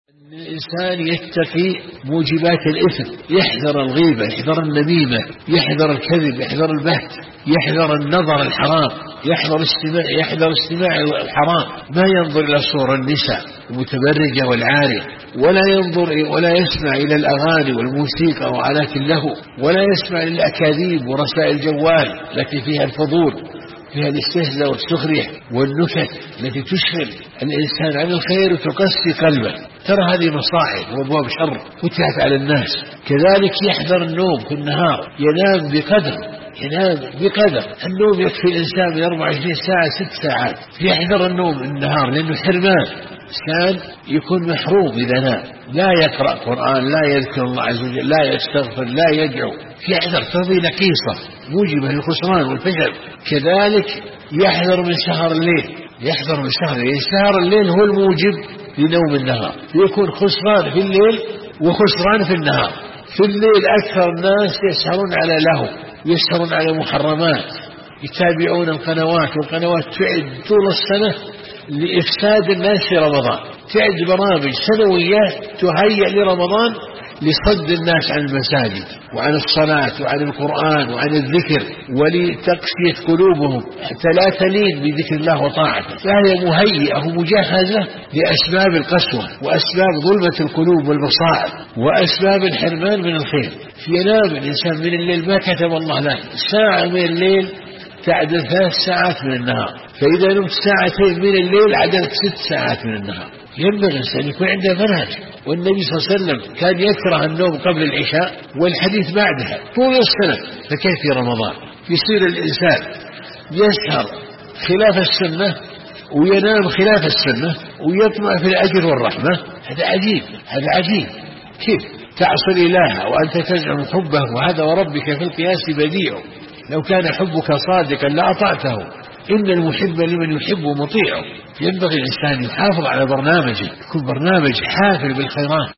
الإنسان يتقي موجبات الإثم، يحذر الغيبة، يحذر النميمة، يحذر الكذب، يحذر البهت، يحذر النظر الحرام، يحذر استماع الحرام، ما ينظر إلى صور النساء المتبرجة والعارية، ولا يسمع إلى الأغاني والموسيقى وآلات اللهو، ولا يسمع إلى الأكاذيب ورسائل الجوال التي فيها الفضول، فيها الاستهزاء والسخرية والنكت التي تشغل الإنسان عن الخير وتقسي قلبه. ترى هذه مصائب وأبواب شر فتحت على الناس. كذلك يحذر النوم في النهار، ينام بقدر. النوم يكفي الإنسان من 24 ساعة 6 ساعات. يحذر النوم النهار لأنه حرمان، إنسان يكون محروم إذا نام، لا يقرأ قرآن، لا يذكر الله عز وجل، لا يستغفر، لا يدعو. يحذر فضيلة قيصة موجبة للخسران والفشل. كذلك يحذر من سهر الليل، سهر الليل هو الموجب لنوم النهار، يكون خسران في الليل وخسران في النهار. في الليل أكثر الناس يسهرون على لهو، يسهرون على محرمات، يتابعون القنوات، والقنوات تعد طول السنة لإفساد الناس في رمضان، تعد برامج سنوية تهيئ لرمضان لصد الناس عن المساجد وعن الصلاة وعن القرآن وعن الذكر، ولتقسية قلوبهم حتى لا تلين بذكر الله وطاعته. فهي مهيئة ومجهزة لأسباب القسوة وأسباب ظلمة القلوب والبصائر وأسباب الحرمان من الخير. ينام الإنسان من الليل ما كتب الله له، ساعة من الليل تعدل 3 ساعات من النهار، فإذا نمت 2 ساعات من الليل عدلت 6 ساعات من النهار. ينبغي الإنسان يكون عنده منهج. والنبي صلى الله عليه وسلم كان يكره النوم قبل العشاء والحديث بعدها طول السنة، فكيف في رمضان؟ يصير الإنسان يسهر خلاف السنة وينام خلاف السنة ويطمع في الأجر والرحمة. هذا عجيب. كيف تعصي الإله وأنت تزعم حبه؟ وهذا وربك في القياس بديع، لو كان حبك صادقا لأطعته، إن المحب لمن يحب مطيعه. ينبغي الإنسان يحافظ على برنامجه، يكون برنامج حافل بالخيرات.